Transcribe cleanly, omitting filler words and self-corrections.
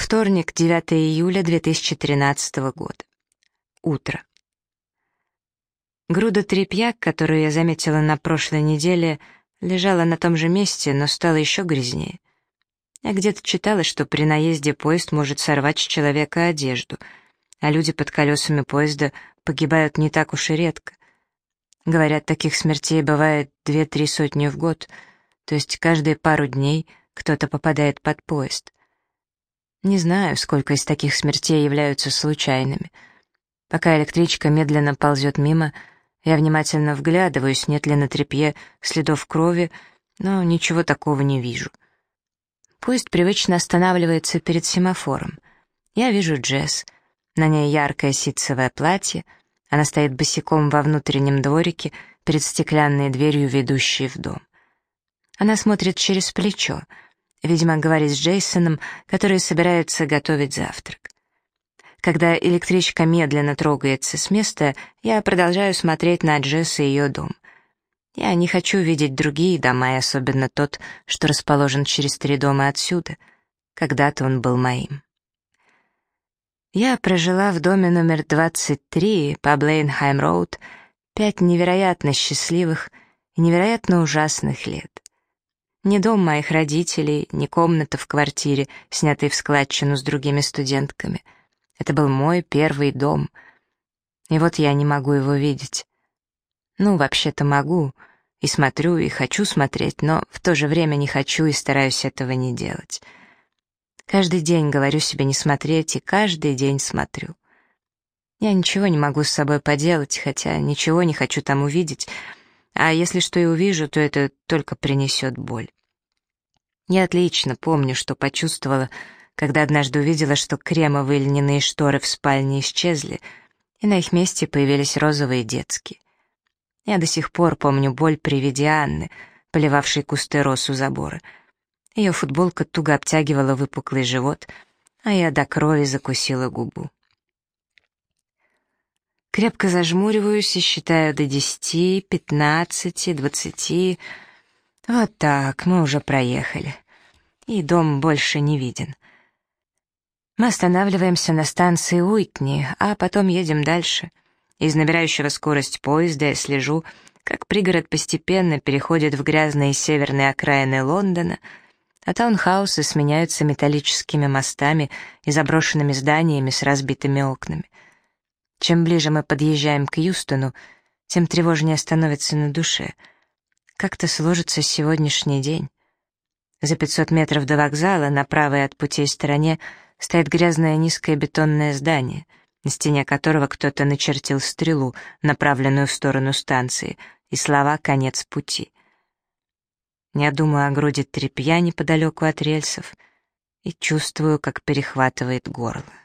Вторник, 9 июля 2013 года. Утро. Груда тряпья, которую я заметила на прошлой неделе, лежала на том же месте, но стала еще грязнее. Я где-то читала, что при наезде поезд может сорвать с человека одежду, а люди под колесами поезда погибают не так уж и редко. Говорят, таких смертей бывает 2-3 сотни в год, то есть каждые пару дней кто-то попадает под поезд. Не знаю, сколько из таких смертей являются случайными. Пока электричка медленно ползет мимо, я внимательно вглядываюсь, нет ли на тряпье следов крови, но ничего такого не вижу. Поезд привычно останавливается перед семафором. Я вижу Джесс. На ней яркое ситцевое платье. Она стоит босиком во внутреннем дворике перед стеклянной дверью, ведущей в дом. Она смотрит через плечо. Видимо, говорит с Джейсоном, который собирается готовить завтрак. Когда электричка медленно трогается с места, я продолжаю смотреть на Джесс и ее дом. Я не хочу видеть другие дома, и особенно тот, что расположен через 3 дома отсюда. Когда-то он был моим. Я прожила в доме номер 23 по Блейнхайм-роуд 5 невероятно счастливых и невероятно ужасных лет. Ни дом моих родителей, ни комната в квартире, снятая в складчину с другими студентками. Это был мой первый дом. И вот я не могу его видеть. Ну, вообще-то могу. И смотрю, и хочу смотреть, но в то же время не хочу и стараюсь этого не делать. Каждый день говорю себе не смотреть, и каждый день смотрю. Я ничего не могу с собой поделать, хотя ничего не хочу там увидеть, а если что и увижу, то это только принесет боль. Я отлично помню, что почувствовала, когда однажды увидела, что кремовые льняные шторы в спальне исчезли, и на их месте появились розовые детские. Я до сих пор помню боль при виде Анны, поливавшей кусты роз у забора. Ее футболка туго обтягивала выпуклый живот, а я до крови закусила губу. Крепко зажмуриваюсь и считаю до 10, 15, 20. Вот так, мы уже проехали. И дом больше не виден. Мы останавливаемся на станции Уитни, а потом едем дальше. Из набирающего скорость поезда я слежу, как пригород постепенно переходит в грязные северные окраины Лондона, а таунхаусы сменяются металлическими мостами и заброшенными зданиями с разбитыми окнами. Чем ближе мы подъезжаем к Юстону, тем тревожнее становится на душе. Как-то сложится сегодняшний день. За 500 метров до вокзала, на правой от путей стороне, стоит грязное низкое бетонное здание, на стене которого кто-то начертил стрелу, направленную в сторону станции, и слова «Конец пути». Я думаю о груди тряпья неподалеку от рельсов и чувствую, как перехватывает горло.